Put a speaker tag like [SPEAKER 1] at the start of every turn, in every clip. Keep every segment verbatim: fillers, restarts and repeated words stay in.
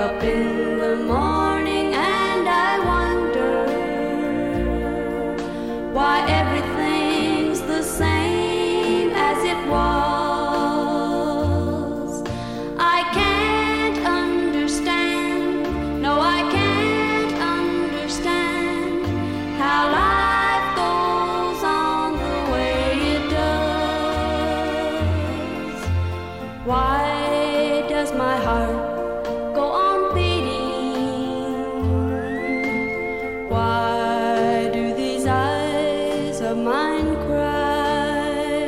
[SPEAKER 1] up in the morning and I wonder why everything's the same as it was. I can't understand, no I can't understand how life goes on the way it does. Why does my heart go on beating? Why do these eyes of mine cry?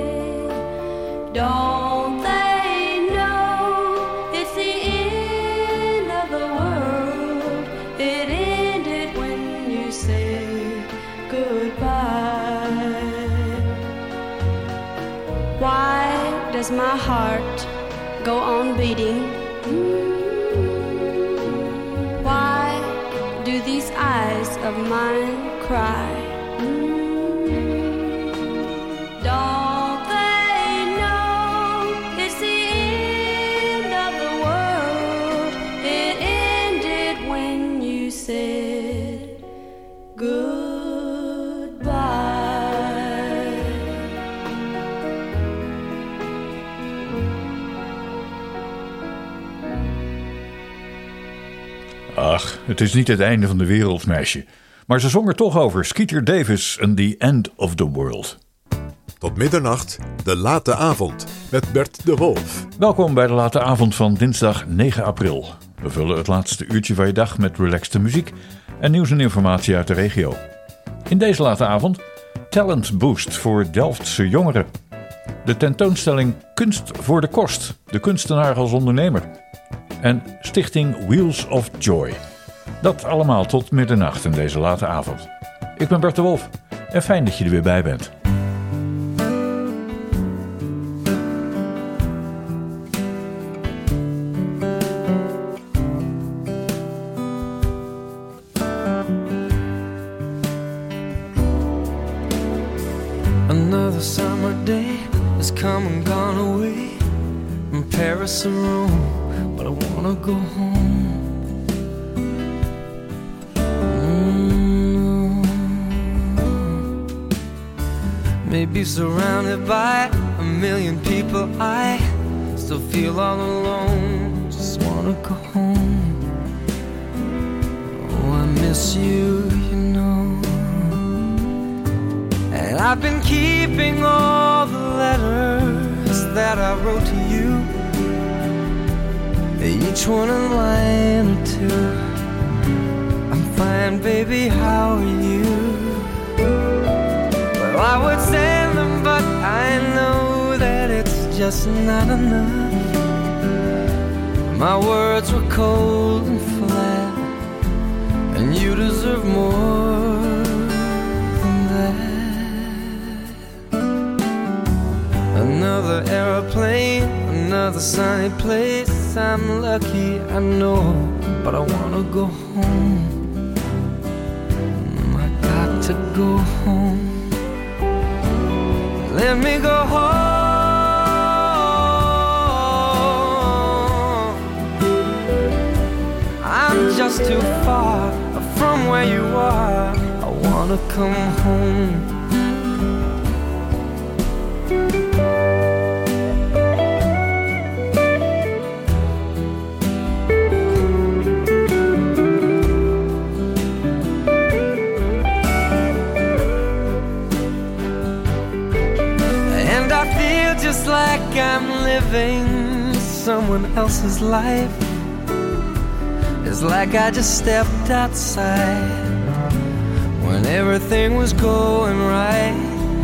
[SPEAKER 1] Don't they know it's the end of the world? It ended when you said goodbye. Why does my heart go on beating? Why do these eyes of mine cry? Don't they know it's the end of the world? It ended when you said goodbye.
[SPEAKER 2] Ach, het is niet het einde van de wereld, meisje. Maar ze zong er toch over, Skeeter Davis en The End of the World.
[SPEAKER 3] Tot middernacht, de late avond, met Bert de Wolf.
[SPEAKER 2] Welkom bij de late avond van dinsdag negen april. We vullen het laatste uurtje van je dag met relaxte muziek en nieuws en informatie uit de regio. In deze late avond Talent Boost voor Delftse jongeren. De tentoonstelling Kunst voor de Kost, de kunstenaar als ondernemer. En stichting Wheels of Joy. Dat allemaal tot middernacht in deze late avond. Ik ben Bert de Wolf en fijn dat je er weer bij bent.
[SPEAKER 4] Another summer day has come and gone away from Paris or Rome, but I wanna go home. Mm. Maybe surrounded by a million people, I still feel all alone. Just wanna go home. Oh, I miss you, you know. And I've been keeping all the letters that I wrote to you, each one a line or two. I'm fine, baby, how are you? Well, I would send them, but I know that it's just not enough. My words were cold and flat, and you deserve more than that. Another airplane, another sunny place. I'm lucky, I know, but I wanna go home. I got to go home. Let me go home. I'm just too far from where you are. I wanna come home. Just like I'm living someone else's life. It's like I just stepped outside when everything was going right.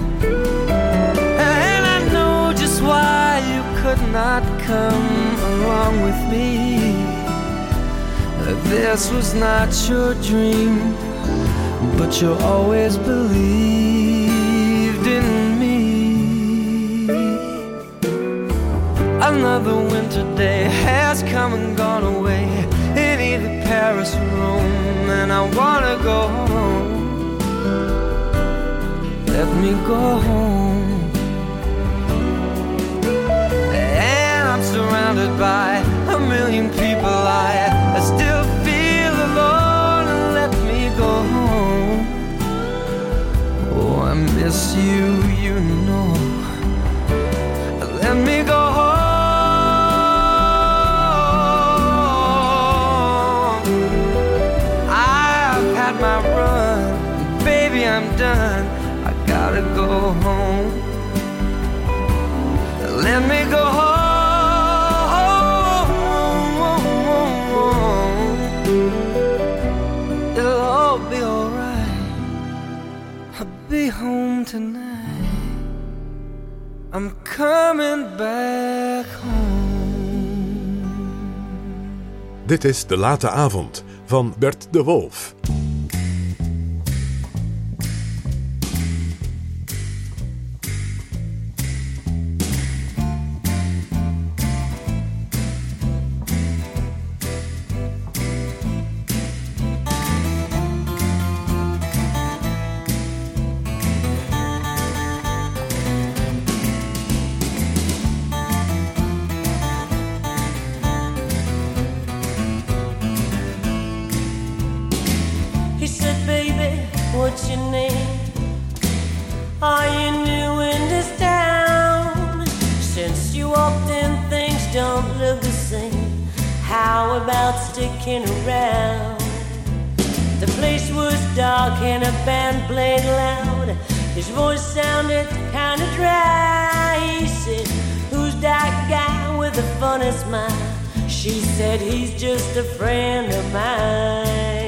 [SPEAKER 4] And I know just why you could not come along with me. This was not your dream, but you always believed in me. Another winter day has come and gone away in either Paris or Rome, and I wanna go home. Let me go home. And I'm surrounded by a million people, I yes, you, you know. Let me go home. I've had my run, baby, I'm done. I gotta go home. Let me go home. It'll all be alright. I'll be home tonight. I'm coming back home.
[SPEAKER 3] Dit is De Late Avond van Bert de Wolf.
[SPEAKER 1] What's your name? Are you new in this town? Since you walked in, things don't look the same. How about sticking around? The place was dark and a band played loud. His voice sounded kind of dry. He said, who's that guy with the funny smile? She said, he's just a friend of mine.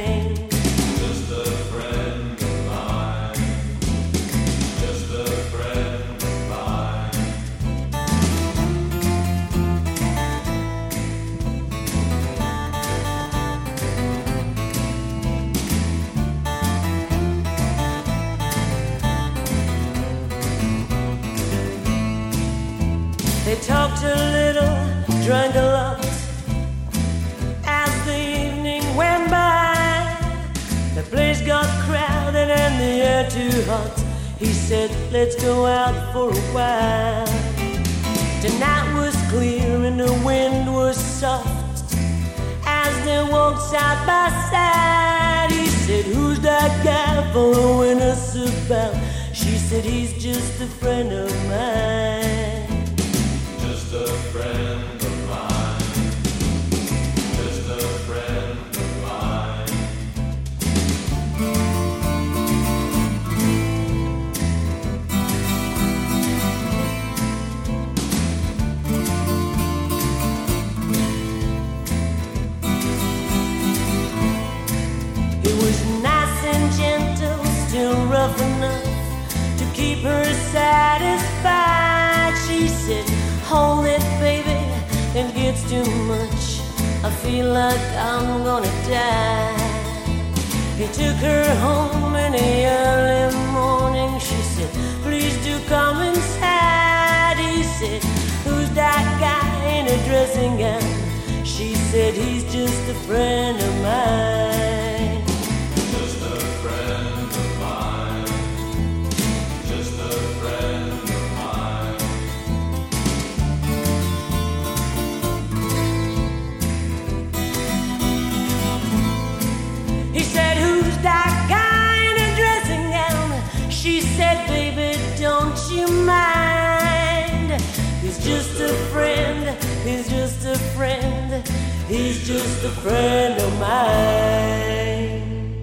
[SPEAKER 1] They talked a little, drank a lot. As the evening went by, the place got crowded and the air too hot. He said, let's go out for a while. Tonight was clear and the wind was soft. As they walked side by side, he said, who's that guy following us about? She said, he's just a friend of mine.
[SPEAKER 5] Just a friend of mine. Just a friend of mine.
[SPEAKER 1] He was nice and gentle, still rough enough to keep her satisfied. She said, hold it, baby, it gets too much. I feel like I'm gonna die. He took her home in the early morning. She said, please do come inside. He said, who's that guy in a dressing gown? She said, he's just a friend of mine.
[SPEAKER 5] Just a friend of mine. Just a friend of mine.
[SPEAKER 1] He said, who's that guy in a dressing gown? She said, baby, don't you mind? He's just a friend, he's just a friend, he's just a friend of mine.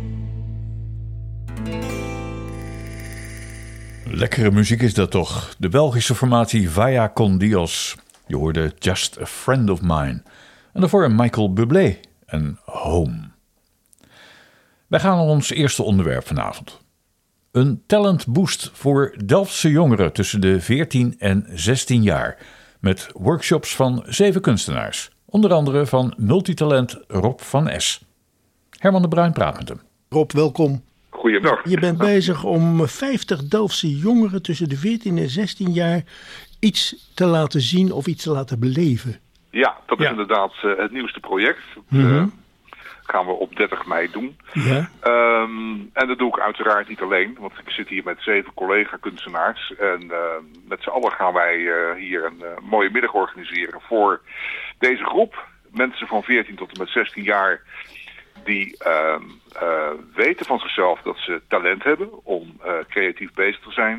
[SPEAKER 2] Lekkere muziek is dat toch. De Belgische formatie Vaya con Dios. Je hoorde Just a Friend of Mine. En daarvoor Michael Bublé en Home. Wij gaan naar ons eerste onderwerp vanavond. Een talent boost voor Delftse jongeren tussen de veertien en zestien jaar. Met workshops van zeven kunstenaars. Onder andere van multitalent Rob van Es. Herman de Bruin praat met hem.
[SPEAKER 6] Rob, welkom.
[SPEAKER 7] Goeiedag.
[SPEAKER 6] Je bent bezig om vijftig Delftse jongeren tussen de veertien en zestien jaar iets te laten zien of iets te laten beleven.
[SPEAKER 7] Ja, dat is
[SPEAKER 6] Ja.
[SPEAKER 7] inderdaad uh, het nieuwste project. Dat
[SPEAKER 6] Mhm.
[SPEAKER 7] uh, gaan we op dertig mei doen.
[SPEAKER 6] Ja.
[SPEAKER 7] Um, en dat doe ik uiteraard niet alleen, want ik zit hier met zeven collega-kunstenaars. En uh, met z'n allen gaan wij uh, hier een uh, mooie middag organiseren voor deze groep. Mensen van veertien tot en met zestien jaar die uh, uh, weten van zichzelf dat ze talent hebben om uh, creatief bezig te zijn.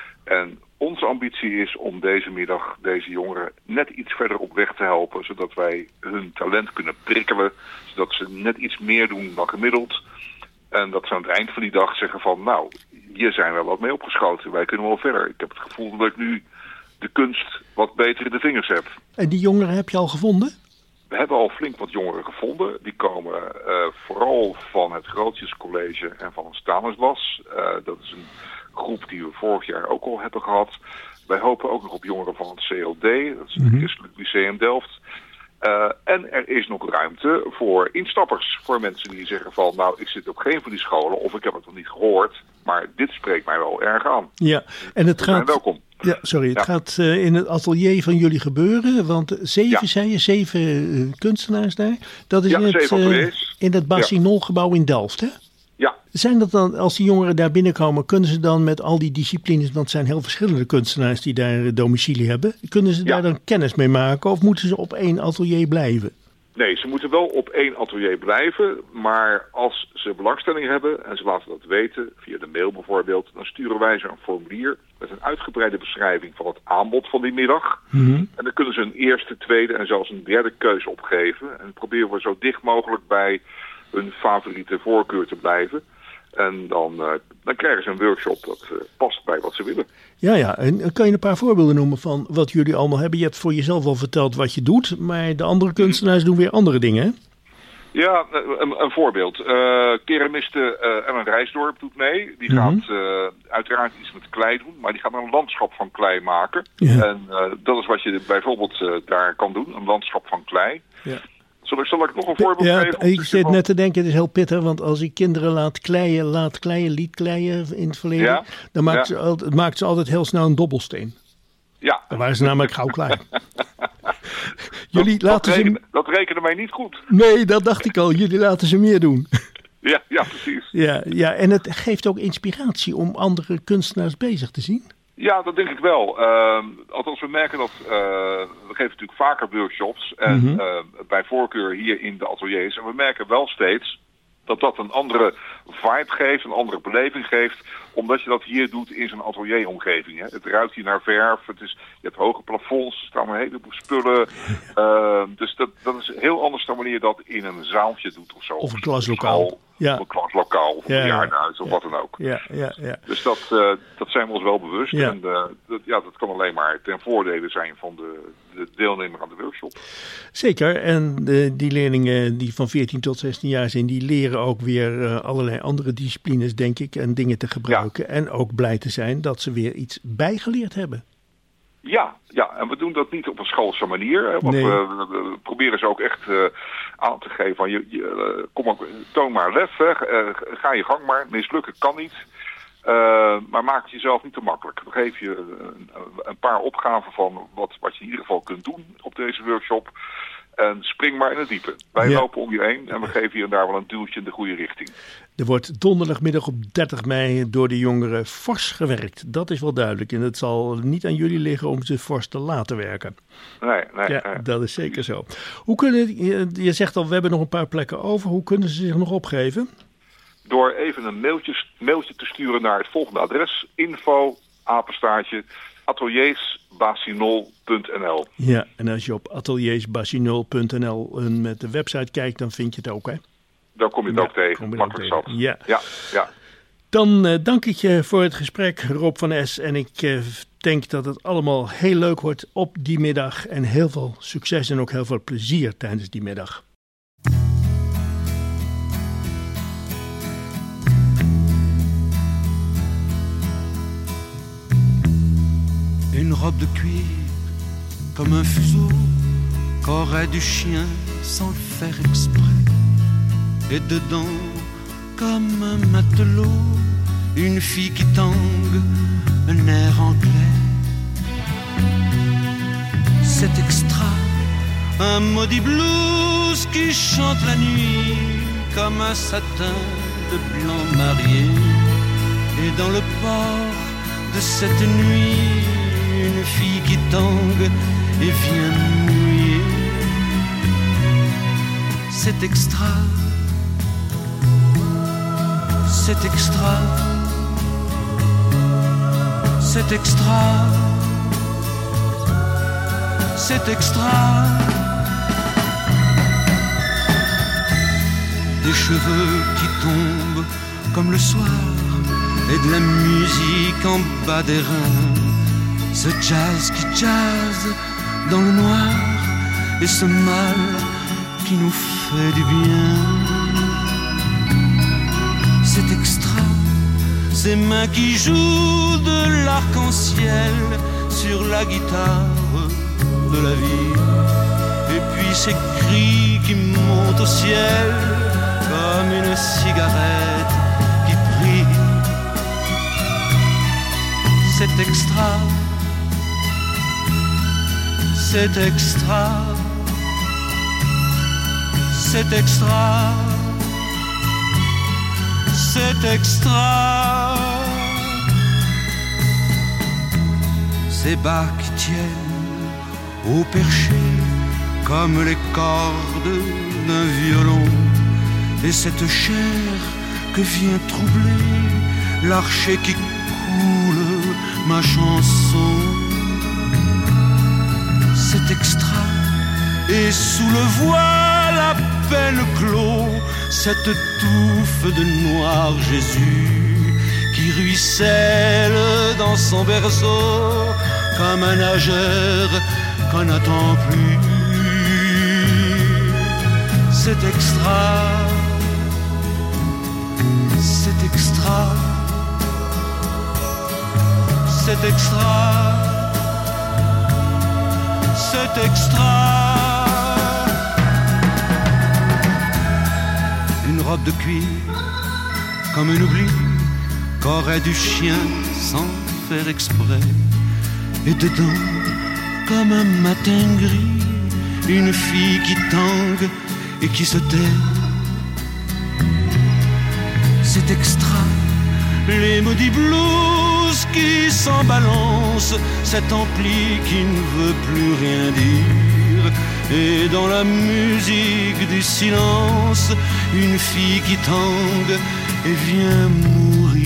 [SPEAKER 7] En onze ambitie is om deze middag deze jongeren net iets verder op weg te helpen, zodat wij hun talent kunnen prikkelen, zodat ze net iets meer doen dan gemiddeld. En dat ze aan het eind van die dag zeggen van, nou, hier zijn we wat mee opgeschoten, wij kunnen wel verder. Ik heb het gevoel dat ik nu de kunst wat beter in de vingers heb.
[SPEAKER 6] En die jongeren heb je al gevonden?
[SPEAKER 7] We hebben al flink wat jongeren gevonden. Die komen uh, vooral van het Grootjescollege en van Stanislas. Uh, dat is een groep die we vorig jaar ook al hebben gehad. Wij hopen ook nog op jongeren van het C L D, dat is het mm-hmm. Christelijk Lyceum Delft. Uh, en er is nog ruimte voor instappers. Voor mensen die zeggen van, nou, ik zit op geen van die scholen of ik heb het nog niet gehoord. Maar dit spreekt mij wel erg aan.
[SPEAKER 6] Ja, en het
[SPEAKER 7] dus
[SPEAKER 6] gaat...
[SPEAKER 7] welkom.
[SPEAKER 6] Ja, sorry, het
[SPEAKER 7] ja.
[SPEAKER 6] gaat uh, in het atelier van jullie gebeuren. Want zeven, ja. zei je, zeven uh, kunstenaars daar. Dat is
[SPEAKER 7] ja,
[SPEAKER 6] in, het, uh, in het Bassinol-gebouw in Delft, hè?
[SPEAKER 7] Ja.
[SPEAKER 6] Zijn dat dan, als die jongeren daar binnenkomen, kunnen ze dan met al die disciplines, want het zijn heel verschillende kunstenaars die daar domicilie hebben, kunnen ze ja. daar dan kennis mee maken of moeten ze op één atelier blijven?
[SPEAKER 7] Nee, ze moeten wel op één atelier blijven, maar als ze belangstelling hebben en ze laten dat weten, via de mail bijvoorbeeld, dan sturen wij ze een formulier met een uitgebreide beschrijving van het aanbod van die middag. Mm-hmm. En dan kunnen ze een eerste, tweede en zelfs een derde keuze opgeven. En proberen we zo dicht mogelijk bij hun favoriete voorkeur te blijven. En dan, uh, dan krijgen ze een workshop dat uh, past bij wat ze willen.
[SPEAKER 6] Ja, ja. En kan je een paar voorbeelden noemen van wat jullie allemaal hebben? Je hebt voor jezelf al verteld wat je doet, maar de andere kunstenaars doen weer andere dingen, hè?
[SPEAKER 7] Ja, een, een voorbeeld. Uh, keramiste uh, Ellen Rijsdorp doet mee. Die mm-hmm. gaat uh, uiteraard iets met klei doen, maar die gaat een landschap van klei maken. Ja. En uh, dat is wat je bijvoorbeeld uh, daar kan doen, een landschap van klei. Ja. Zal ik, zal ik nog een voorbeeld
[SPEAKER 6] ja,
[SPEAKER 7] geven?
[SPEAKER 6] Ik zit net te denken, het is heel pittig, want als ik kinderen laat kleien, laat kleien, liet kleien in het verleden, ja, dan maakt, ja. ze altijd, maakt ze altijd heel snel een dobbelsteen.
[SPEAKER 7] Ja.
[SPEAKER 6] Dan waren ze namelijk gauw klaar.
[SPEAKER 7] Jullie dat, laten dat, rekenen, ze... dat rekende mij niet goed.
[SPEAKER 6] Nee, dat dacht ik al. Jullie laten ze meer doen.
[SPEAKER 7] Ja, ja, precies.
[SPEAKER 6] Ja, ja, en het geeft ook inspiratie om andere kunstenaars bezig te zien.
[SPEAKER 7] Ja, dat denk ik wel. Uh, althans, we merken dat... Uh, we geven natuurlijk vaker workshops. En mm-hmm. uh, bij voorkeur hier in de ateliers. En we merken wel steeds dat dat een andere vibe geeft, een andere beleving geeft, omdat je dat hier doet in zo'n atelieromgeving. Hè. Het ruikt hier naar verf, het is, je hebt hoge plafonds, er staan een heleboel spullen. Uh, dus dat, dat is heel anders dan wanneer je dat in een zaaltje doet of zo.
[SPEAKER 6] Of een klaslokaal.
[SPEAKER 7] Ja. Of een klaslokaal, of een ja, bejaardenhuis, of ja. wat dan ook.
[SPEAKER 6] Ja, ja, ja.
[SPEAKER 7] Dus dat, uh, dat zijn we ons wel bewust.
[SPEAKER 6] Ja.
[SPEAKER 7] En uh, dat, ja, dat kan alleen maar ten voordele zijn van de, de deelnemer aan de workshop.
[SPEAKER 6] Zeker, en de, die leerlingen die van veertien tot zestien jaar zijn, die leren ook weer uh, allerlei andere disciplines, denk ik, en dingen te gebruiken. Ja. En ook blij te zijn dat ze weer iets bijgeleerd hebben.
[SPEAKER 7] Ja, ja, en we doen dat niet op een schoolse manier. Hè, want nee. we, we proberen ze ook echt uh, aan te geven van, je, je, uh, kom maar, toon maar lef, hè, uh, ga je gang maar, mislukken kan niet. Uh, maar maak het jezelf niet te makkelijk. We geven je een, een paar opgaven van wat, wat je in ieder geval kunt doen op deze workshop. En spring maar in het diepe. Wij ja. lopen om je heen en we geven hier en daar wel een duwtje in de goede richting.
[SPEAKER 6] Er wordt donderdagmiddag op dertig mei door de jongeren fors gewerkt. Dat is wel duidelijk. En het zal niet aan jullie liggen om ze fors te laten werken.
[SPEAKER 7] Nee, nee.
[SPEAKER 6] Ja,
[SPEAKER 7] nee.
[SPEAKER 6] dat is zeker zo. Hoe kunnen, je, je zegt al, we hebben nog een paar plekken over. Hoe kunnen ze zich nog opgeven?
[SPEAKER 7] Door even een mailtje, mailtje te sturen naar het volgende adres. Info, apenstaartje, ateliersbassinol punt n l.
[SPEAKER 6] Ja, en als je op ateliersbassinol punt n l met de website kijkt, dan vind je het ook, hè?
[SPEAKER 7] Daar kom je het
[SPEAKER 6] ja,
[SPEAKER 7] ook tegen. Makkelijk zat.
[SPEAKER 6] Ja.
[SPEAKER 7] Ja, ja.
[SPEAKER 6] Dan uh, dank ik je voor het gesprek, Rob van S. En ik uh, denk dat het allemaal heel leuk wordt op die middag. En heel veel succes en ook heel veel plezier tijdens die middag.
[SPEAKER 8] Une robe de cuir, comme un fuseau qu'aurait du chien sans le faire exprès. Et dedans, comme un matelot, une fille qui tangue, un air anglais. C'est extra, un maudit blues qui chante la nuit, comme un satin de blanc marié. Et dans le port de cette nuit, une fille qui tangue et vient mouiller. C'est extra, c'est extra, c'est extra, c'est extra. Des cheveux qui tombent comme le soir et de la musique en bas des reins. Ce jazz qui jazz dans le noir et ce mal qui nous fait du bien. C'est extra, ces mains qui jouent de l'arc-en-ciel sur la guitare de la vie. Et puis ces cris qui montent au ciel comme une cigarette qui brille. C'est extra, c'est extra, c'est extra, c'est extra. Ces bas qui tiennent au perché comme les cordes d'un violon. Et cette chair que vient troubler l'archet qui coule ma chanson. C'est extra, et sous le voile à peine clos, cette touffe de noir Jésus qui ruisselle dans son berceau comme un nageur qu'on n'attend plus. C'est extra, c'est extra, c'est extra, c'est extra. Une robe de cuir comme un oubli qu'aurait du chien sans faire exprès. Et dedans, comme un matin gris, une fille qui tangue et qui se tait. C'est extra, les maudits blues qui s'en balancent, cet ampli qui ne veut plus rien dire. Et dans la musique du silence, une fille qui tangue et vient mourir.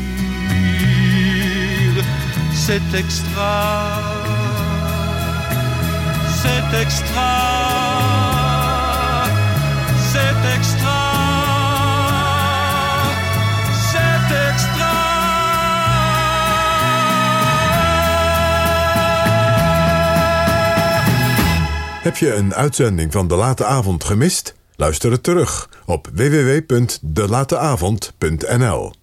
[SPEAKER 8] C'est extra, c'est extra, c'est extra.
[SPEAKER 3] Heb je een uitzending van De Late Avond gemist? Luister het terug op w w w punt de late avond punt n l.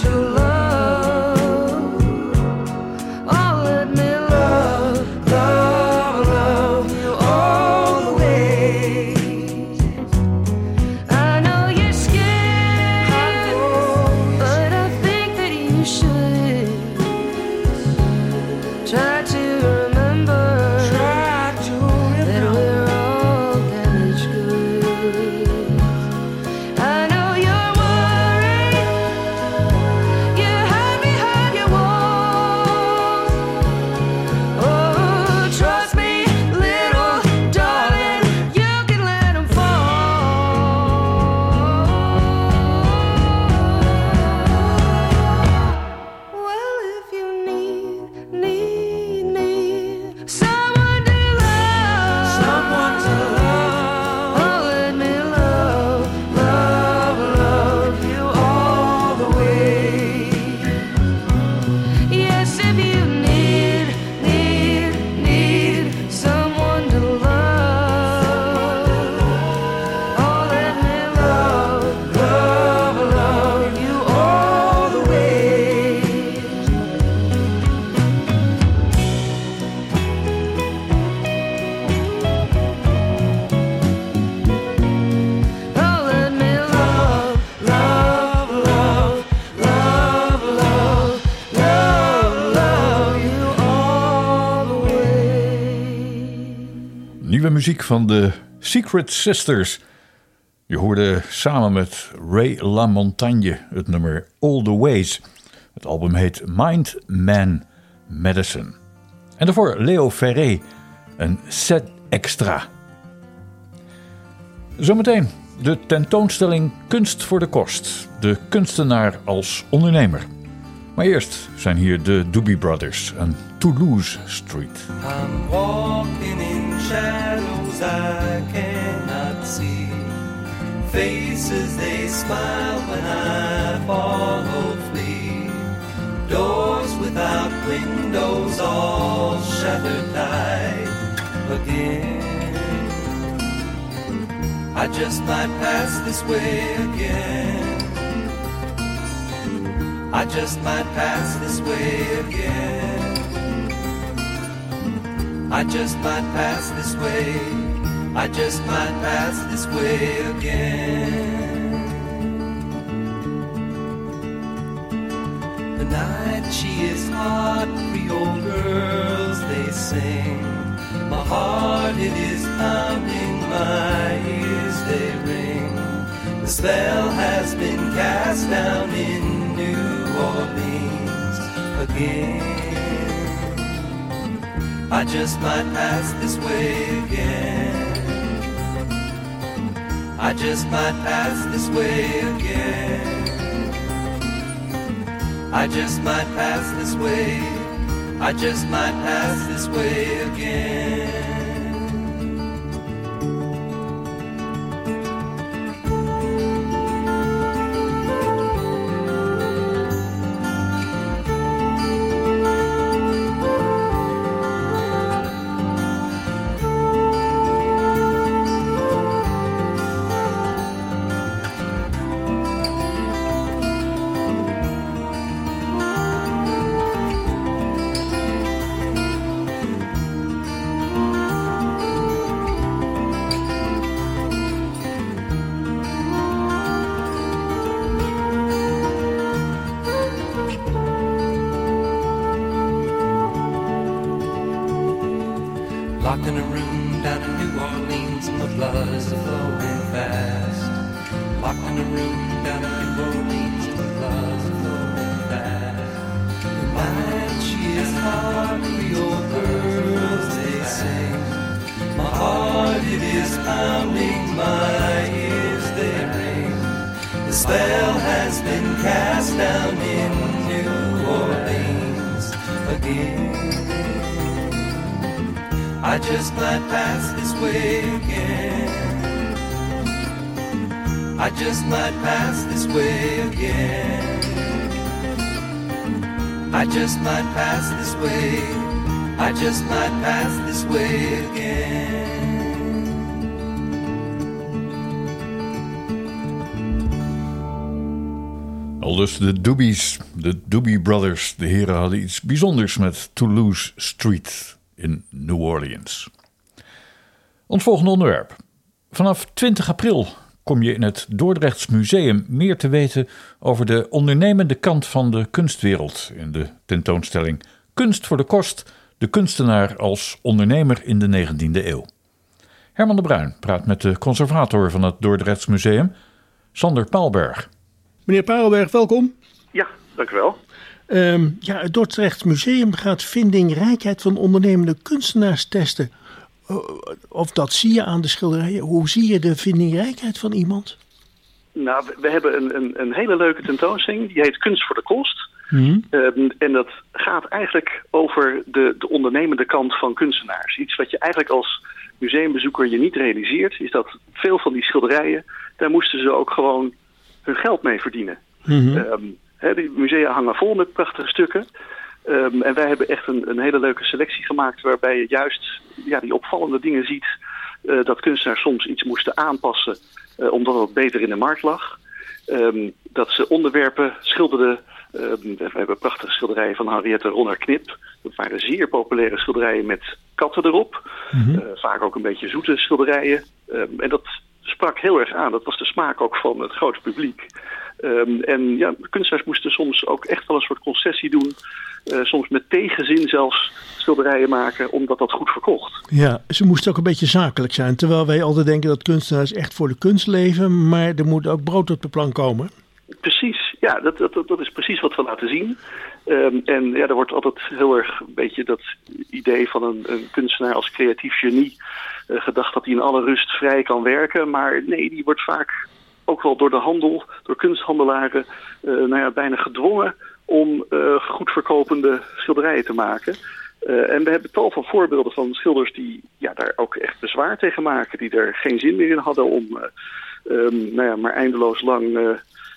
[SPEAKER 9] Love
[SPEAKER 4] Try to remember,
[SPEAKER 1] Try to
[SPEAKER 4] that
[SPEAKER 1] remember.
[SPEAKER 4] we're all damaged goods. I know you're worried, you hide behind your walls. Oh, trust me, little darling, you can let 'em fall. Well, if you need, need, need someone to love,
[SPEAKER 1] Someone to love.
[SPEAKER 4] oh, let me love, love, love you all the way. Yes, if you need, need, need someone to love, oh, let me love, love, love you all the way. Oh, let me love, love, love, love, love, love, love you all the way.
[SPEAKER 2] Nieuwe muziek van de Secret Sisters. Je hoorde samen met Ray LaMontagne het nummer All the Ways. Het album heet Mind Man Medicine. En daarvoor Leo Ferré, een set extra. Zometeen de tentoonstelling Kunst voor de Kost. De kunstenaar als ondernemer. Maar eerst zijn hier de Doobie Brothers en Toulouse Street.
[SPEAKER 5] I'm walking in shadows I cannot see. Faces they smile when I follow flee. Doors without windows all shattered tight again. I just might pass this way again. I just might pass this way again. I just might pass this way. I just might pass this way again. The night she is hot, Creole girls they sing. My heart it is pounding, my ears they ring. The spell has been cast down in New Orleans again. I just might pass this way again. I just might pass this way again. I just might pass this way. I just might pass this way again. Locked in a room down in New Orleans and the blood is flowing fast. Locked in a room down in New Orleans and the blood is flowing fast. The night she is hard, Creole girls they sing. My heart it is pounding, my ears they ring. The spell has been cast down in New Orleans again. I just might pass this way again. I just might pass this way again. I just might pass this way. I just might pass this way again.
[SPEAKER 2] Aldus de Doobies, de Doobie Brothers. De heren hadden iets bijzonders met Toulouse Street in New Orleans. Ons volgende onderwerp. Vanaf twintig april kom je in het Dordrechts Museum meer te weten over de ondernemende kant van de kunstwereld in de tentoonstelling Kunst voor de Kost, de kunstenaar als ondernemer in de negentiende eeuw. Herman de Bruin praat met de conservator van het Dordrechts Museum, Sander Paalberg.
[SPEAKER 6] Meneer Paalberg, welkom.
[SPEAKER 9] Ja, dank u wel.
[SPEAKER 6] Um, ja, het Dordrechts Museum gaat vindingrijkheid van ondernemende kunstenaars testen. Uh, of dat zie je aan de schilderijen. Hoe zie je de vindingrijkheid van iemand?
[SPEAKER 9] Nou, we, we hebben een, een, een hele leuke tentoonstelling. Die heet Kunst voor de Kost.
[SPEAKER 6] Hmm.
[SPEAKER 9] Um, en dat gaat eigenlijk over de, de ondernemende kant van kunstenaars. Iets wat je eigenlijk als museumbezoeker je niet realiseert, is dat veel van die schilderijen, daar moesten ze ook gewoon hun geld mee verdienen.
[SPEAKER 6] Hmm.
[SPEAKER 9] Um, he, die musea hangen vol met prachtige stukken. Um, en wij hebben echt een, een hele leuke selectie gemaakt waarbij je juist ja, die opvallende dingen ziet, uh, dat kunstenaars soms iets moesten aanpassen uh, omdat het beter in de markt lag. Um, dat ze onderwerpen schilderden. Um, we hebben prachtige schilderijen van Henriette Ronner-Knip. Dat waren zeer populaire schilderijen met katten erop.
[SPEAKER 6] Mm-hmm.
[SPEAKER 9] Uh, vaak ook een beetje zoete schilderijen. Um, en dat sprak heel erg aan. Dat was de smaak ook van het grote publiek. Um, en ja, kunstenaars moesten soms ook echt wel een soort concessie doen. Uh, soms met tegenzin zelfs schilderijen maken, omdat dat goed verkocht.
[SPEAKER 6] Ja, ze moesten ook een beetje zakelijk zijn. Terwijl wij altijd denken dat kunstenaars echt voor de kunst leven, maar er moet ook brood op de plank komen.
[SPEAKER 9] Precies, ja, dat, dat, dat is precies wat we laten zien. Um, en ja, er wordt altijd heel erg een beetje dat idee van een, een kunstenaar als creatief genie uh, gedacht dat hij in alle rust vrij kan werken. Maar nee, die wordt vaak ook wel door de handel, door kunsthandelaren, uh, nou ja, bijna gedwongen om uh, goed verkopende schilderijen te maken. Uh, en we hebben tal van voorbeelden van schilders die ja, daar ook echt bezwaar tegen maken, die er geen zin meer in hadden om uh, um, nou ja, maar eindeloos lang uh,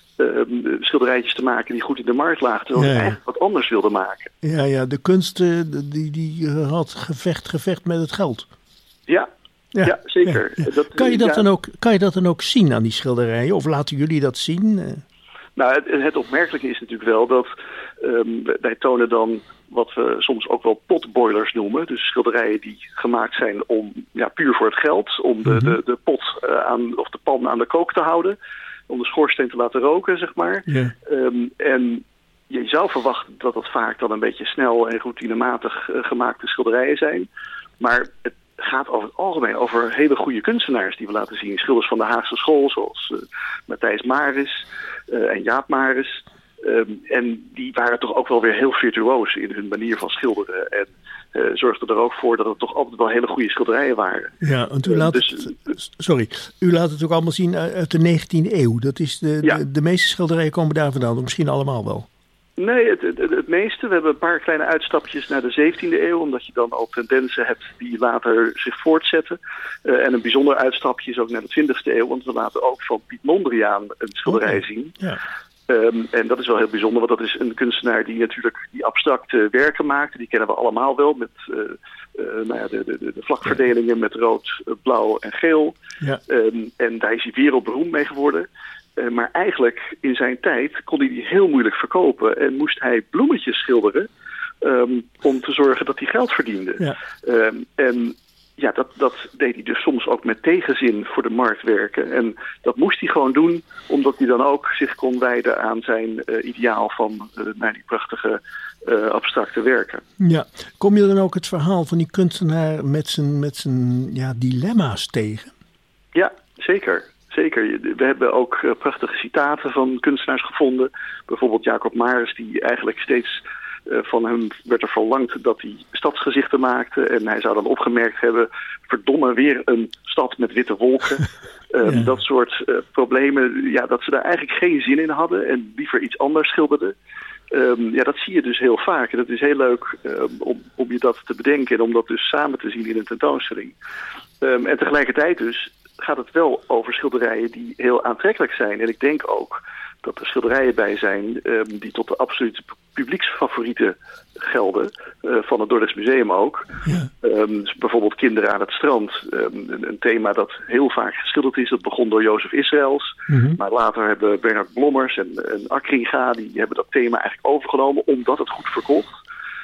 [SPEAKER 9] uh, schilderijtjes te maken die goed in de markt lagen, terwijl
[SPEAKER 6] ja.
[SPEAKER 9] ze eigenlijk wat anders wilden maken.
[SPEAKER 6] Ja, ja, de kunst uh, die, die had gevecht, gevecht met het geld.
[SPEAKER 9] Ja. Ja, ja, zeker.
[SPEAKER 6] Ja, ja.
[SPEAKER 9] Dat,
[SPEAKER 6] kan, je dat
[SPEAKER 9] ja.
[SPEAKER 6] dan ook, kan je dat dan ook zien aan die schilderijen? Of laten jullie dat zien?
[SPEAKER 9] Nou, het, het opmerkelijke is natuurlijk wel dat um, wij tonen dan wat we soms ook wel potboilers noemen. Dus schilderijen die gemaakt zijn om ja, puur voor het geld. Om de, mm-hmm. de, de pot uh, aan, of de pan aan de kook te houden. Om de schoorsteen te laten roken, zeg maar.
[SPEAKER 6] Yeah.
[SPEAKER 9] Um, en je zou verwachten dat dat vaak dan een beetje snel en routinematig uh, gemaakte schilderijen zijn. Maar het gaat over het algemeen over hele goede kunstenaars die we laten zien. Schilders van de Haagse school, zoals uh, Matthijs Maris uh, en Jaap Maris. Um, en die waren toch ook wel weer heel virtuoos in hun manier van schilderen. En uh, zorgden er ook voor dat het toch altijd wel hele goede schilderijen waren.
[SPEAKER 6] Ja, want u laat, uh, dus, het, sorry, u laat het ook allemaal zien uit de negentiende eeuw. Dat is de, ja. de, de meeste schilderijen komen daar vandaan, misschien allemaal wel.
[SPEAKER 9] Nee, het, het, het meeste. We hebben een paar kleine uitstapjes naar de zeventiende eeuw, omdat je dan ook tendensen hebt die later zich voortzetten. Uh, en een bijzonder uitstapje is ook naar de twintigste eeuw, want we laten ook van Piet Mondriaan een schilderij okay. zien.
[SPEAKER 6] Ja.
[SPEAKER 9] Um, en dat is wel heel bijzonder, want dat is een kunstenaar die natuurlijk die abstracte werken maakt. Die kennen we allemaal wel met uh, uh, nou ja, de, de, de vlakverdelingen met rood, blauw en geel.
[SPEAKER 6] Ja.
[SPEAKER 9] Um, en daar is hij wereldberoemd mee geworden. Uh, maar eigenlijk in zijn tijd kon hij die heel moeilijk verkopen en moest hij bloemetjes schilderen um, om te zorgen dat hij geld verdiende.
[SPEAKER 6] Ja.
[SPEAKER 9] Um, en ja, dat, dat deed hij dus soms ook met tegenzin voor de markt werken. En dat moest hij gewoon doen, omdat hij dan ook zich kon wijden aan zijn uh, ideaal van uh, naar die prachtige uh, abstracte werken.
[SPEAKER 6] Ja, kom je dan ook het verhaal van die kunstenaar met zijn, met zijn ja, dilemma's tegen?
[SPEAKER 9] Ja, zeker. Zeker. We hebben ook uh, prachtige citaten van kunstenaars gevonden. Bijvoorbeeld Jacob Maris, die eigenlijk steeds uh, van hem werd er verlangd dat hij stadsgezichten maakte. En hij zou dan opgemerkt hebben, verdomme, weer een stad met witte wolken. um, ja. Dat soort uh, problemen, ja, dat ze daar eigenlijk geen zin in hadden en liever iets anders schilderden. Um, ja, dat zie je dus heel vaak. En dat is heel leuk um, om, om je dat te bedenken en om dat dus samen te zien in een tentoonstelling. Um, en tegelijkertijd dus gaat het wel over schilderijen die heel aantrekkelijk zijn. En ik denk ook dat er schilderijen bij zijn um, die tot de absolute publieksfavorieten gelden. Uh, van het Dordrechts Museum ook.
[SPEAKER 6] Ja.
[SPEAKER 9] Um, dus bijvoorbeeld Kinderen aan het strand. Um, een, een thema dat heel vaak geschilderd is. Dat begon door Jozef Israëls.
[SPEAKER 6] Mm-hmm.
[SPEAKER 9] Maar later hebben Bernard Blommers en, en Akringa, die hebben dat thema eigenlijk overgenomen omdat het goed verkocht.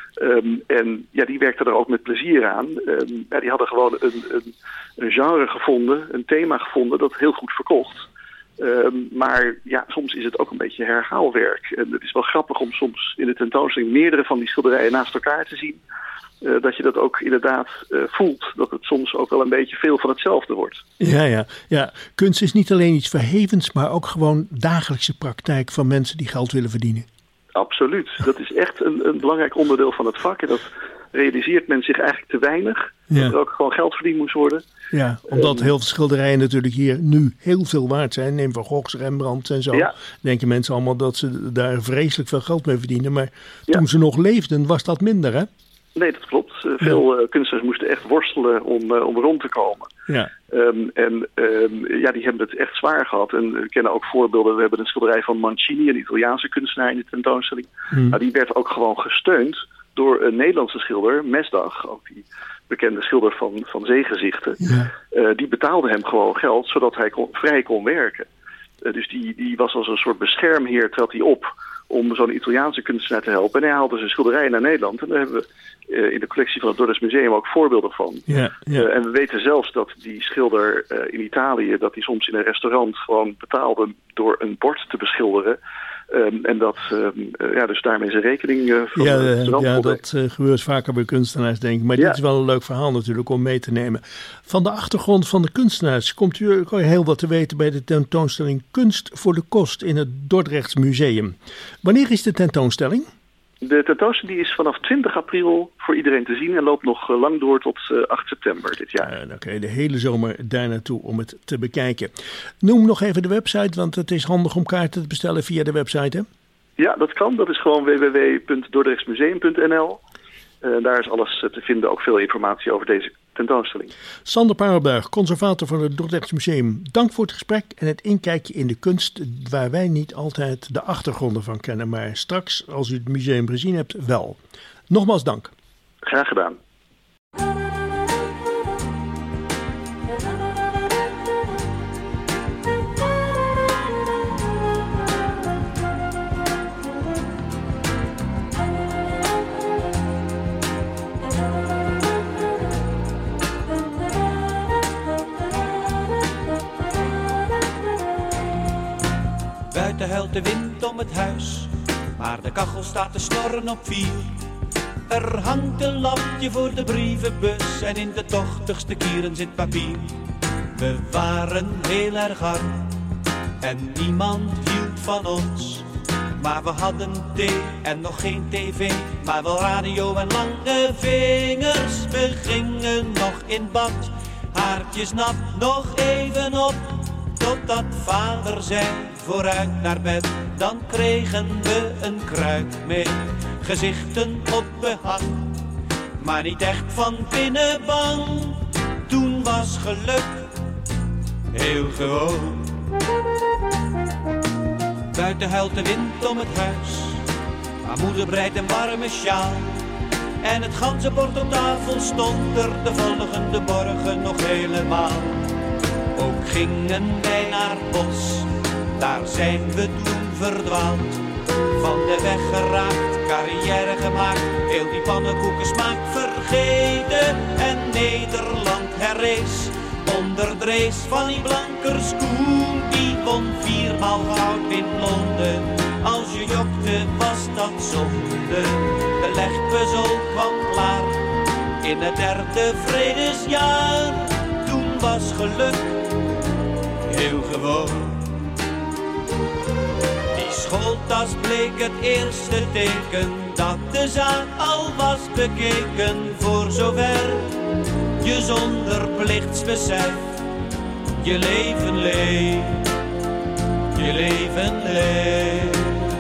[SPEAKER 9] Um, en ja, die werkten er ook met plezier aan. Um, ja, die hadden gewoon een, een, een genre gevonden, een thema gevonden dat heel goed verkocht. Um, maar ja, soms is het ook een beetje herhaalwerk. En het is wel grappig om soms in de tentoonstelling meerdere van die schilderijen naast elkaar te zien. Uh, dat je dat ook inderdaad uh, voelt. Dat het soms ook wel een beetje veel van hetzelfde wordt.
[SPEAKER 6] Ja, ja, ja. Kunst is niet alleen iets verhevens, maar ook gewoon dagelijkse praktijk van mensen die geld willen verdienen.
[SPEAKER 9] Absoluut. Dat is echt een, een belangrijk onderdeel van het vak. En dat realiseert men zich eigenlijk te weinig. Ja. Dat er ook gewoon geld verdiend moest worden.
[SPEAKER 6] Ja, omdat um, heel veel schilderijen natuurlijk hier nu heel veel waard zijn. Neem Van Gogh's, Rembrandt en zo. Ja. Denken mensen allemaal dat ze daar vreselijk veel geld mee verdienen. Maar ja. toen ze nog leefden was dat minder, hè?
[SPEAKER 9] Nee, dat klopt. Uh, veel uh, kunstenaars moesten echt worstelen om, uh, om rond te komen.
[SPEAKER 6] Ja.
[SPEAKER 9] Um, en um, ja, die hebben het echt zwaar gehad. En we kennen ook voorbeelden. We hebben een schilderij van Mancini, een Italiaanse kunstenaar in de tentoonstelling. Hmm. Nou, die werd ook gewoon gesteund door een Nederlandse schilder, Mesdag, ook die bekende schilder van, van zeegezichten. Ja. Uh, die betaalde hem gewoon geld, zodat hij kon, vrij kon werken. Uh, dus die, die was als een soort beschermheer, trad hij op om zo'n Italiaanse kunstenaar te helpen. En hij haalde zijn schilderijen naar Nederland. En daar hebben we uh, in de collectie van het Dordrechts Museum ook voorbeelden van.
[SPEAKER 6] Ja, ja.
[SPEAKER 9] Uh, en we weten zelfs dat die schilder uh, in Italië, dat hij soms in een restaurant gewoon betaalde door een bord te beschilderen. Um, en dat, um, uh, ja, dus daarmee zijn rekening uh, van
[SPEAKER 6] ja,
[SPEAKER 9] de
[SPEAKER 6] uh, ja, dat uh, gebeurt vaker bij kunstenaars, denk ik. Maar ja. dit is wel een leuk verhaal natuurlijk om mee te nemen. Van de achtergrond van de kunstenaars komt u heel wat te weten bij de tentoonstelling Kunst voor de Kost in het Dordrechts Museum. Wanneer is de tentoonstelling?
[SPEAKER 9] De tentoonstelling die is vanaf twintig april voor iedereen te zien en loopt nog lang door tot uh, acht september dit jaar.
[SPEAKER 6] Uh, dan kun je de hele zomer daar naartoe om het te bekijken. Noem nog even de website, want het is handig om kaarten te bestellen via de website, hè?
[SPEAKER 9] Ja, dat kan. Dat is gewoon w w w punt dordrechtsmuseum punt n l. Uh, daar is alles te vinden, ook veel informatie over deze tentoonstelling.
[SPEAKER 6] Sander Parelberg, conservator van het Dordrechts Museum. Dank voor het gesprek en het inkijkje in de kunst waar wij niet altijd de achtergronden van kennen. Maar straks, als u het museum gezien hebt, wel. Nogmaals dank.
[SPEAKER 9] Graag gedaan.
[SPEAKER 10] Buiten huilt de wind om het huis, maar de kachel staat te snorren op vier. Er hangt een lampje voor de brievenbus en in de tochtigste kieren zit papier. We waren heel erg arm en niemand hield van ons. Maar we hadden thee en nog geen tv, maar wel radio en lange vingers. We gingen nog in bad, haartjes nat, nog even op. Totdat vader zei, vooruit naar bed, dan kregen we een kruik mee. Gezichten op behang, maar niet echt van binnen bang. Toen was geluk heel gewoon. Buiten huilt de wind om het huis, maar moeder breidt een warme sjaal. En het ganzenbord op tafel stond er de volgende morgen nog helemaal. Ook gingen wij naar het bos, daar zijn we toen verdwaald. Van de weg geraakt, carrière gemaakt, heel die pannenkoekensmaak vergeten. En Nederland herrees onder de race van die Blankerskoen. Die won viermaal goud in Londen, als je jokte was dat zonde. De legpuzzel kwam klaar, in het derde vredesjaar. Toen was geluk heel gewoon. Die schooltas bleek het eerste teken dat de zaak al was bekeken. Voor zover je zonder plichtsbesef je leven leeft, je leven leeft.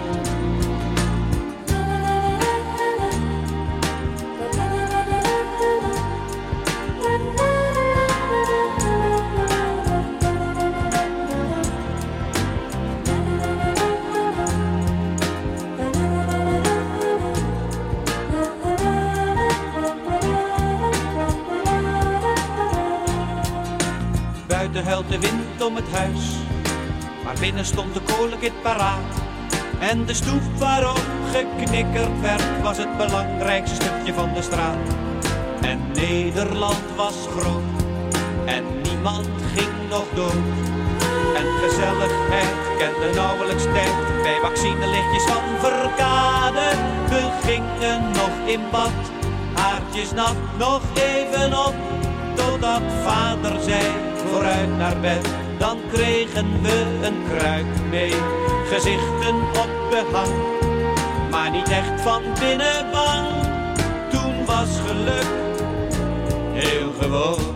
[SPEAKER 10] Buiten huilt de wind om het huis, maar binnen stond de kolenkit paraat. En de stoep waarop geknikkerd werd, was het belangrijkste stukje van de straat. En Nederland was groot, en niemand ging nog dood. en gezelligheid kende nauwelijks tijd. Bij vaccinelichtjes van Verkade, we gingen nog in bad. Haartjes nat, nog even op, totdat vader zei, vooruit naar bed. Dan kregen we een kruik mee, gezichten op behang, maar niet echt van binnen bang. Toen was geluk heel gewoon.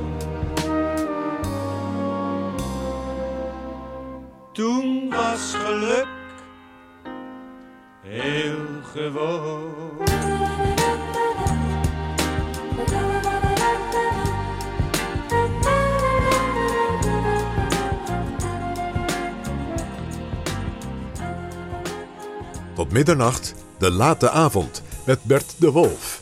[SPEAKER 10] Toen was geluk heel gewoon.
[SPEAKER 3] Tot middernacht, de late avond, met Bert de Wolf.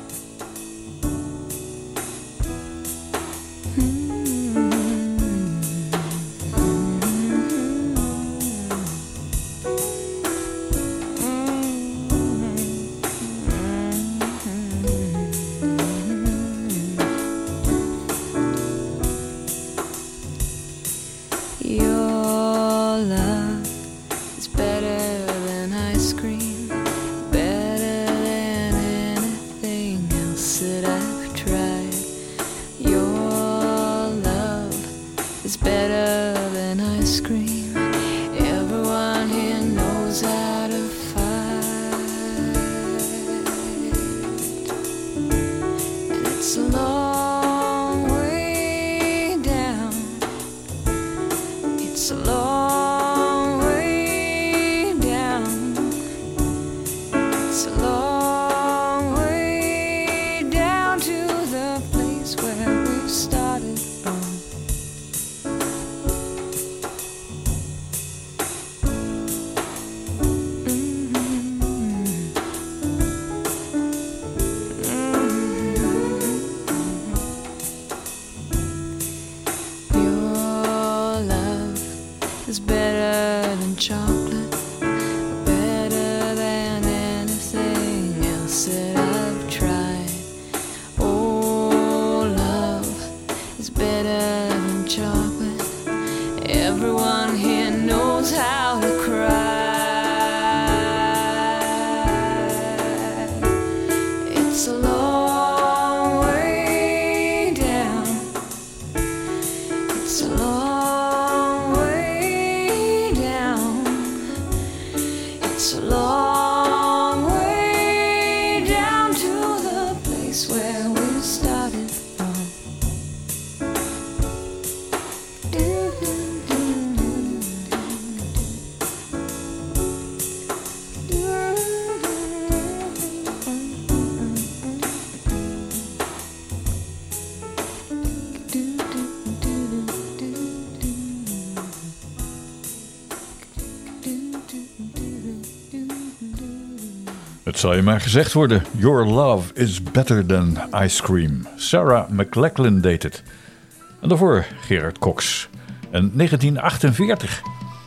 [SPEAKER 2] Het zal je maar gezegd worden. Your love is better than ice cream. Sarah McLachlan deed het. En daarvoor Gerard Cox. En negentien achtenveertig.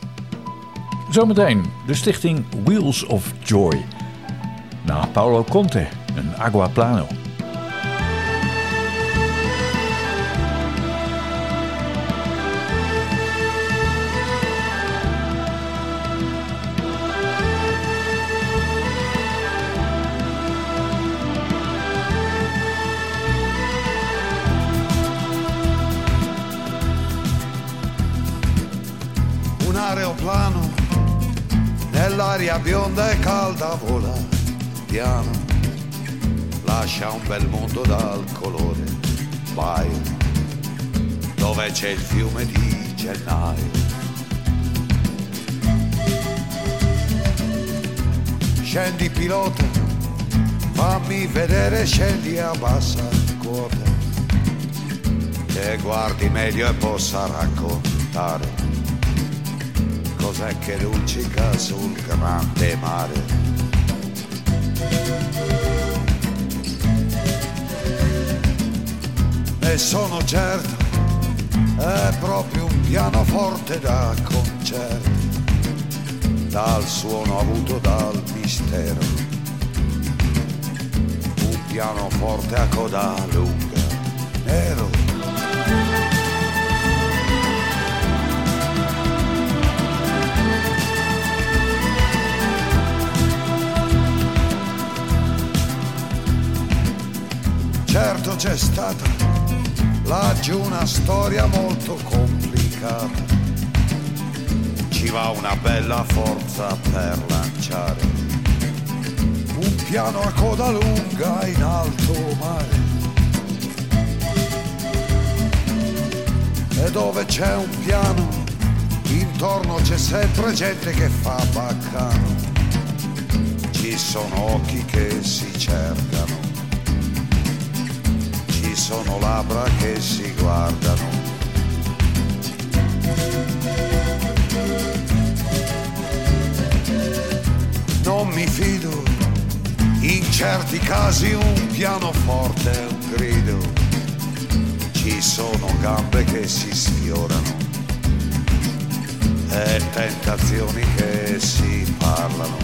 [SPEAKER 2] Zometeen de stichting Wheels of Joy. Na Paolo Conte en Agua Plano.
[SPEAKER 11] Aeroplano nell'aria bionda e calda vola piano, lascia un bel mondo dal colore vai dove c'è il fiume di gennaio. Scendi pilota, fammi vedere, scendi a bassa quota e guardi meglio e possa raccontare cos'è che luccica sul grande mare. E sono certo è proprio un pianoforte da concerto, dal suono avuto dal mistero, un pianoforte a coda lunga, nero. Certo c'è stata laggiù una storia molto complicata. Ci va una bella forza per lanciare un piano a coda lunga in alto mare. E dove c'è un piano, intorno c'è sempre gente che fa baccano. Ci sono occhi che si cercano, ci sono labbra che si guardano. Non mi fido, in certi casi un pianoforte è un grido. Ci sono gambe che si sfiorano e tentazioni che si parlano.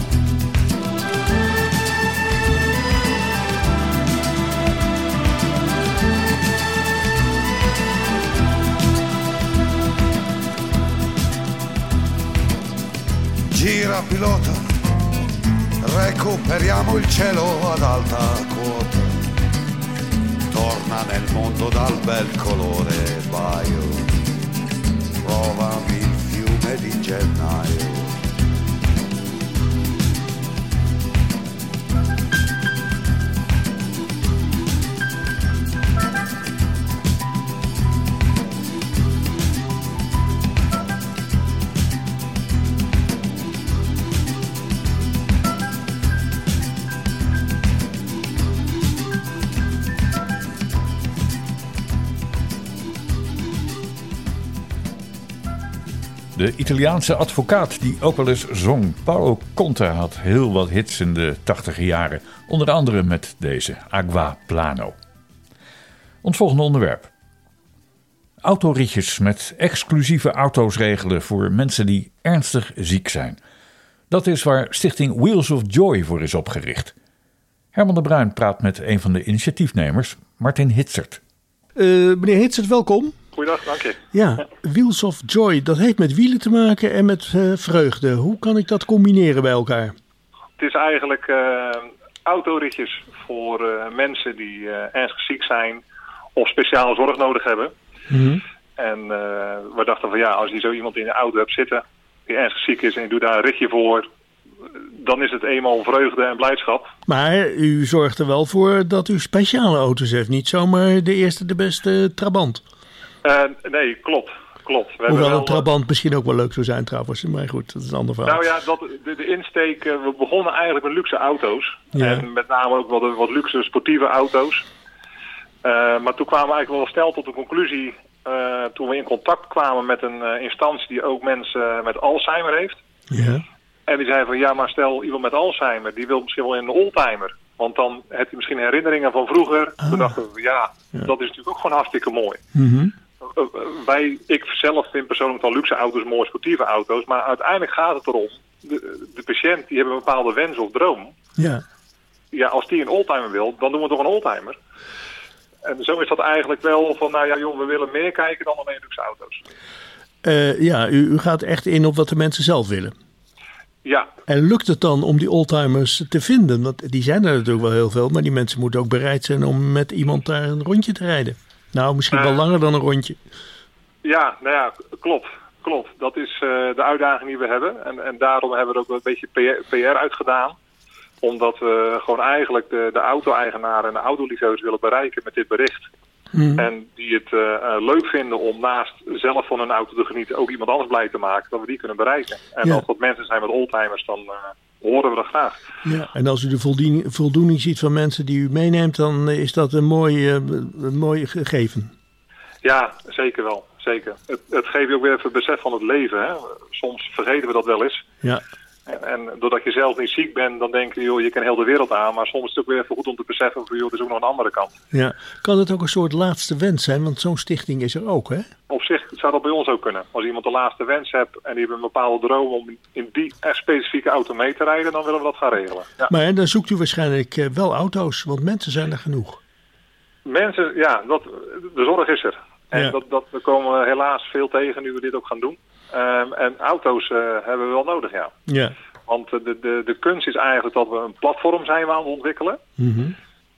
[SPEAKER 11] Gira pilota, recuperiamo il cielo ad alta quota. Torna nel mondo dal bel colore baio, provami il fiume di gennaio.
[SPEAKER 2] De Italiaanse advocaat die ook wel eens zong, Paolo Conte, had heel wat hits in de tachtiger jaren. Onder andere met deze, Agua Plano. Ons volgende onderwerp. Autoritjes met exclusieve auto's regelen voor mensen die ernstig ziek zijn. Dat is waar stichting Wheels of Joy voor is opgericht. Herman de Bruin praat met een van de initiatiefnemers, Martin Hitsert.
[SPEAKER 6] Uh, meneer Hitsert, welkom.
[SPEAKER 12] Goeiedag, dank je.
[SPEAKER 6] Ja, Wheels of Joy, dat heeft met wielen te maken en met uh, vreugde. Hoe kan ik dat combineren bij elkaar?
[SPEAKER 12] Het is eigenlijk uh, autoritjes voor uh, mensen die uh, ernstig ziek zijn of speciale zorg nodig hebben. Mm-hmm. En uh, we dachten van ja, als je zo iemand in de auto hebt zitten die ernstig ziek is en je doet daar een ritje voor, dan is het eenmaal vreugde en blijdschap. Maar
[SPEAKER 6] u zorgt er wel voor dat u speciale auto's heeft, niet zomaar de eerste de beste Trabant.
[SPEAKER 12] Uh, nee, klopt. klopt. We
[SPEAKER 6] Hoewel
[SPEAKER 12] wel,
[SPEAKER 6] een Trabant misschien ook wel leuk zou zijn trouwens, maar goed, dat is een ander verhaal.
[SPEAKER 12] Nou ja, dat, de, de insteek, uh, we begonnen eigenlijk met luxe auto's. Ja. En met name ook wat, wat luxe sportieve auto's. Uh, maar toen kwamen we eigenlijk wel snel tot de conclusie, uh, toen we in contact kwamen met een uh, instantie die ook mensen met Alzheimer heeft.
[SPEAKER 6] Ja.
[SPEAKER 12] En die zei van ja, maar stel iemand met Alzheimer, die wil misschien wel in een oldtimer. Want dan heeft hij misschien herinneringen van vroeger. Ah. Toen dachten we, ja, ja, dat is natuurlijk ook gewoon hartstikke mooi.
[SPEAKER 6] Mm-hmm.
[SPEAKER 12] Uh, uh, wij, ik zelf vind persoonlijk wel luxe auto's mooi, sportieve auto's. Maar uiteindelijk gaat het erom, de, de patiënt die heeft een bepaalde wens of droom.
[SPEAKER 6] Ja.
[SPEAKER 12] Ja, als die een oldtimer wil, dan doen we toch een oldtimer. En zo is dat eigenlijk wel van, nou ja joh, we willen meer kijken dan alleen luxe auto's.
[SPEAKER 6] Uh, ja, u, u gaat echt in op wat de mensen zelf willen.
[SPEAKER 12] Ja.
[SPEAKER 6] En lukt het dan om die oldtimers te vinden? Want die zijn er natuurlijk wel heel veel, maar die mensen moeten ook bereid zijn om met iemand daar een rondje te rijden. Nou, misschien uh, wel langer dan een rondje.
[SPEAKER 12] Ja, nou ja, klopt. klopt. Dat is uh, de uitdaging die we hebben. En, en daarom hebben we er ook een beetje P R uitgedaan. Omdat we gewoon eigenlijk de, de auto-eigenaren en de autoliefhebbers willen bereiken met dit bericht. Mm. En die het uh, uh, leuk vinden om naast zelf van hun auto te genieten ook iemand anders blij te maken, dat we die kunnen bereiken. En ja. als dat mensen zijn met oldtimers, dan uh, horen we dat graag.
[SPEAKER 6] Ja, en als u de voldoening, voldoening ziet van mensen die u meeneemt, dan is dat een mooi, uh, een mooi gegeven.
[SPEAKER 12] Ja, zeker wel. Zeker. Het, het geeft je ook weer even besef van het leven. Hè? Soms vergeten we dat wel eens.
[SPEAKER 6] Ja.
[SPEAKER 12] En, en doordat je zelf niet ziek bent, dan denk je, joh, je kan heel de wereld aan. Maar soms is het ook weer even goed om te beseffen, joh, er is ook nog een andere kant.
[SPEAKER 6] Ja. Kan het ook een soort laatste wens zijn? Want zo'n stichting is er ook, hè?
[SPEAKER 12] Op zich zou dat bij ons ook kunnen. Als iemand de laatste wens hebt en die heeft een bepaalde droom om in die echt specifieke auto mee te rijden, dan willen we dat gaan regelen. Ja.
[SPEAKER 6] Maar dan zoekt u waarschijnlijk wel auto's, want mensen zijn er genoeg.
[SPEAKER 12] Mensen, ja, dat, de zorg is er. En
[SPEAKER 6] ja.
[SPEAKER 12] dat, dat, we komen helaas veel tegen nu we dit ook gaan doen. Um, en auto's uh, hebben we wel nodig, ja.
[SPEAKER 6] Ja.
[SPEAKER 12] Want de, de, de kunst is eigenlijk dat we een platform zijn we aan het ontwikkelen.
[SPEAKER 6] Mm-hmm.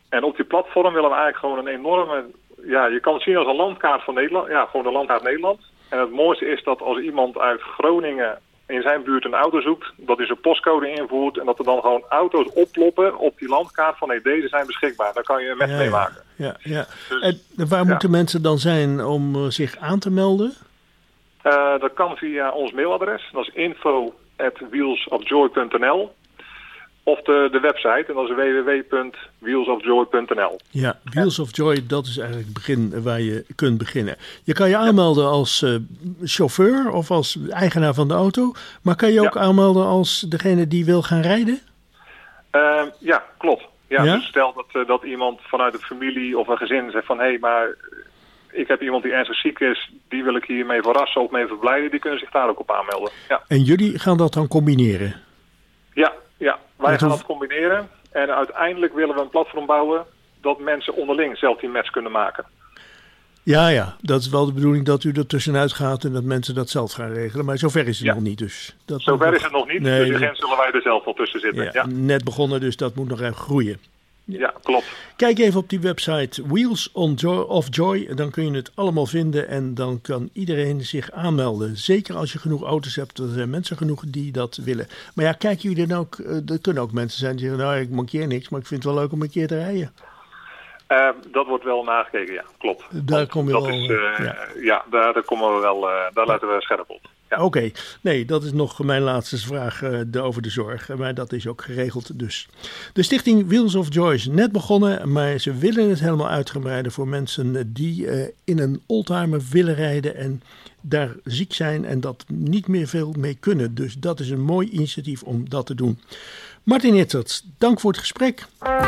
[SPEAKER 12] En op die platform willen we eigenlijk gewoon een enorme... Ja, je kan het zien als een landkaart van Nederland. Ja, gewoon de landkaart Nederland. En het mooiste is dat als iemand uit Groningen in zijn buurt een auto zoekt, dat hij zijn postcode invoert en dat er dan gewoon auto's opploppen op die landkaart van hey, deze zijn beschikbaar. Daar kan je een match
[SPEAKER 6] Ja,
[SPEAKER 12] mee
[SPEAKER 6] ja.
[SPEAKER 12] maken.
[SPEAKER 6] Ja, ja.
[SPEAKER 12] Dus,
[SPEAKER 6] En waar
[SPEAKER 12] ja.
[SPEAKER 6] moeten mensen dan zijn om uh, zich aan te melden?
[SPEAKER 12] Uh, dat kan via ons mailadres. Dat is info at wheels of joy punt n l. Of de, de website, en dat is w w w punt wheels of joy punt n l.
[SPEAKER 6] Ja, Wheels of Joy, dat is eigenlijk het begin waar je kunt beginnen. Je kan je aanmelden als uh, chauffeur of als eigenaar van de auto. Maar kan je ook
[SPEAKER 12] Ja.
[SPEAKER 6] aanmelden als degene die wil gaan rijden?
[SPEAKER 12] Uh, ja, klopt. Ja,
[SPEAKER 6] Ja?
[SPEAKER 12] Dus stel dat, uh, dat iemand vanuit de familie of een gezin zegt van... hé, hey, maar ik heb iemand die ernstig ziek is, die wil ik hiermee verrassen of mee verblijden. Die kunnen zich daar ook op aanmelden. Ja,
[SPEAKER 6] En jullie gaan dat dan combineren?
[SPEAKER 12] ja, ja. wij
[SPEAKER 6] Wat
[SPEAKER 12] gaan
[SPEAKER 6] hoef-
[SPEAKER 12] dat combineren. En uiteindelijk willen we een platform bouwen dat mensen onderling zelf die match kunnen maken.
[SPEAKER 6] Ja, ja, dat is wel de bedoeling dat u er tussenuit gaat en dat mensen dat zelf gaan regelen. Maar zover is het
[SPEAKER 12] Ja.
[SPEAKER 6] nog niet dus. Dat
[SPEAKER 12] Zover
[SPEAKER 6] moet
[SPEAKER 12] is het nog niet,
[SPEAKER 6] Nee,
[SPEAKER 12] dus in
[SPEAKER 6] dat-
[SPEAKER 12] Gent zullen wij er zelf wel tussen zitten.
[SPEAKER 6] Ja,
[SPEAKER 12] Ja,
[SPEAKER 6] net begonnen, dus dat moet nog even groeien.
[SPEAKER 12] ja klopt.
[SPEAKER 6] Kijk even op die website Wheels on Joy, of Joy. Dan kun je het allemaal vinden en dan kan iedereen zich aanmelden. Zeker als je genoeg auto's hebt. Er zijn mensen genoeg die dat willen. Maar ja, kijken jullie dan ook... uh, Er kunnen ook mensen zijn die zeggen... Nou, ik mankeer niks, maar ik vind het wel leuk om een keer te rijden.
[SPEAKER 12] Uh, dat wordt wel nagekeken, ja, klopt.
[SPEAKER 6] Daar
[SPEAKER 12] Want
[SPEAKER 6] kom je
[SPEAKER 12] dat
[SPEAKER 6] wel,
[SPEAKER 12] is, uh,
[SPEAKER 6] ja.
[SPEAKER 12] ja, daar, daar komen we wel, uh, daar letten we scherp op. Ja.
[SPEAKER 6] Oké, okay. Nee, dat is nog mijn laatste vraag uh, de, over de zorg. Maar dat is ook geregeld dus. De stichting Wheels of Joy is net begonnen, maar ze willen het helemaal uitgebreiden voor mensen die uh, in een oldtimer willen rijden en daar ziek zijn en dat niet meer veel mee kunnen. Dus dat is een mooi initiatief om dat te doen. Martin Hitterts, dank voor het gesprek.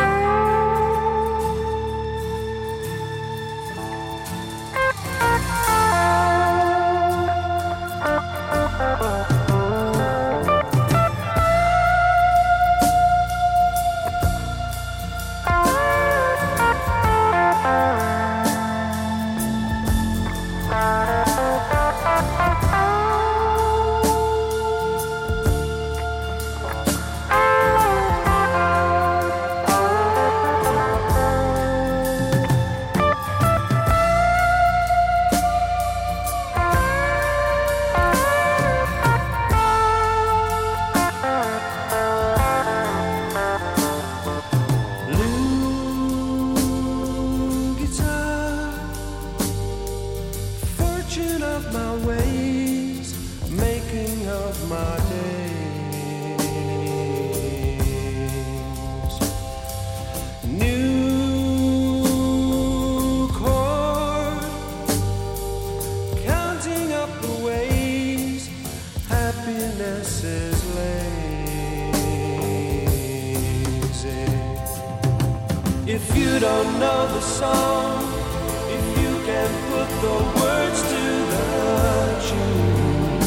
[SPEAKER 1] If you don't know the song, if you can put the words to the tune,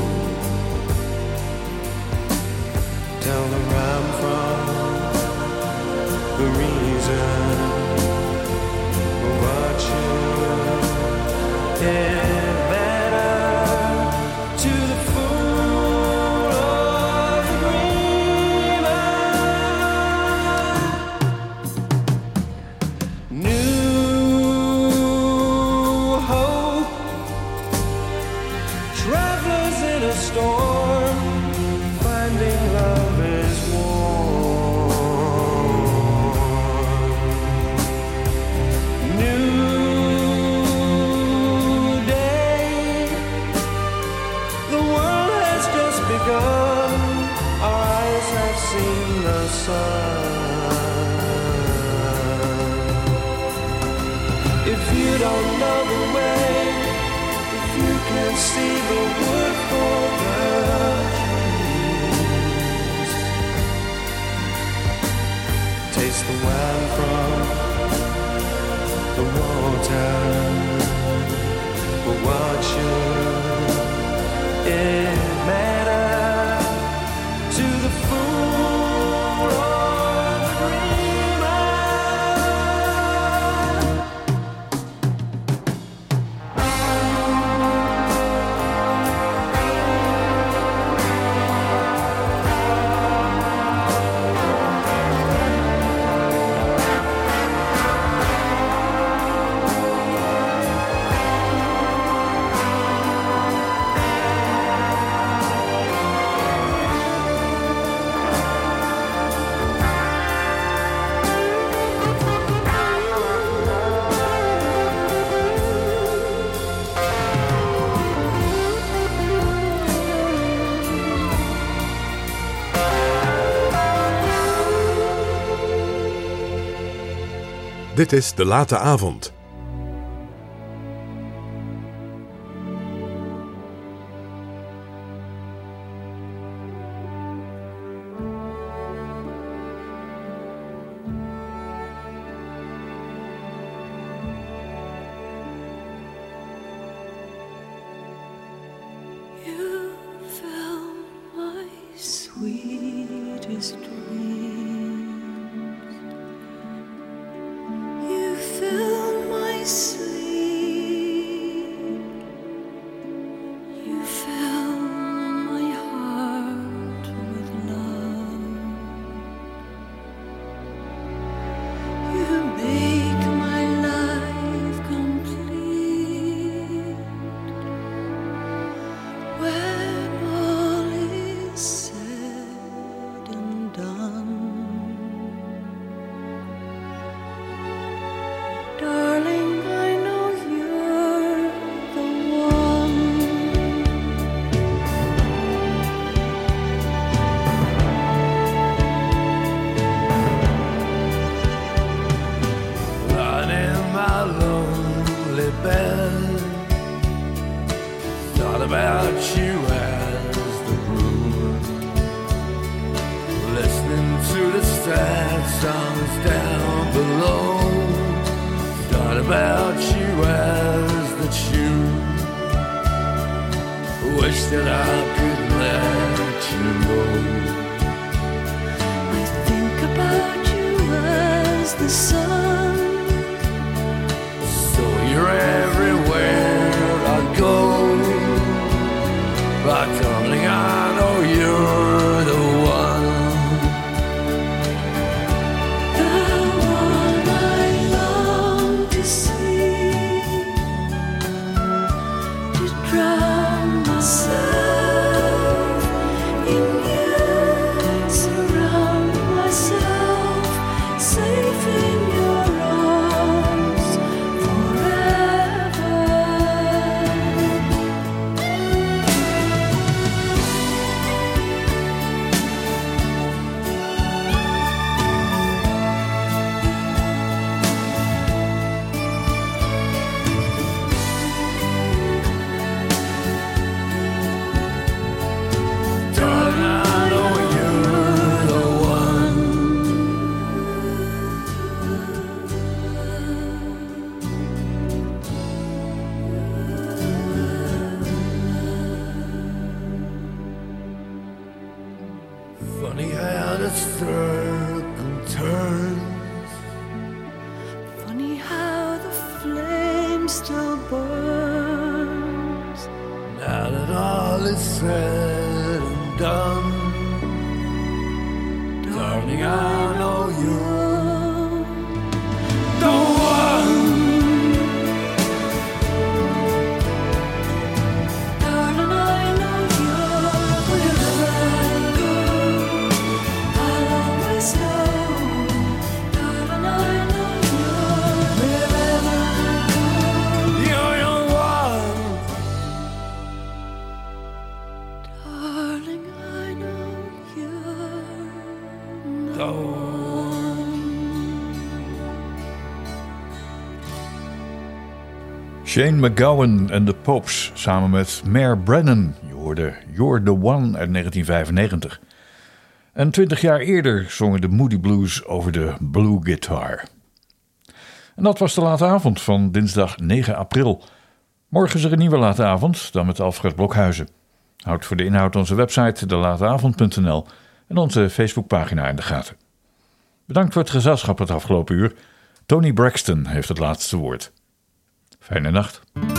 [SPEAKER 1] tell them where I'm from, the reason for what you it matter to the fool or the dreamer. New hope, travelers in a storm, finding love is warm. New day, the world has just begun. Our eyes have seen the sun. If you don't know the way, if you can't see the wood for the trees, taste the wine from the water, but what should it matter to the fool or the dreamer?
[SPEAKER 3] Dit is De Late Avond.
[SPEAKER 2] Shane MacGowan en de Popes samen met Mare Brennan. Je hoorde You're the One uit negentien vijfennegentig. En twintig jaar eerder zongen de Moody Blues over de Blue Guitar. En dat was de late avond van dinsdag negen april. Morgen is er een nieuwe late avond, dan met Alfred Blokhuizen. Houd voor de inhoud onze website de lateavond punt n l en onze Facebookpagina in de gaten. Bedankt voor het gezelschap het afgelopen uur. Tony Braxton heeft het laatste woord. Fijne nacht.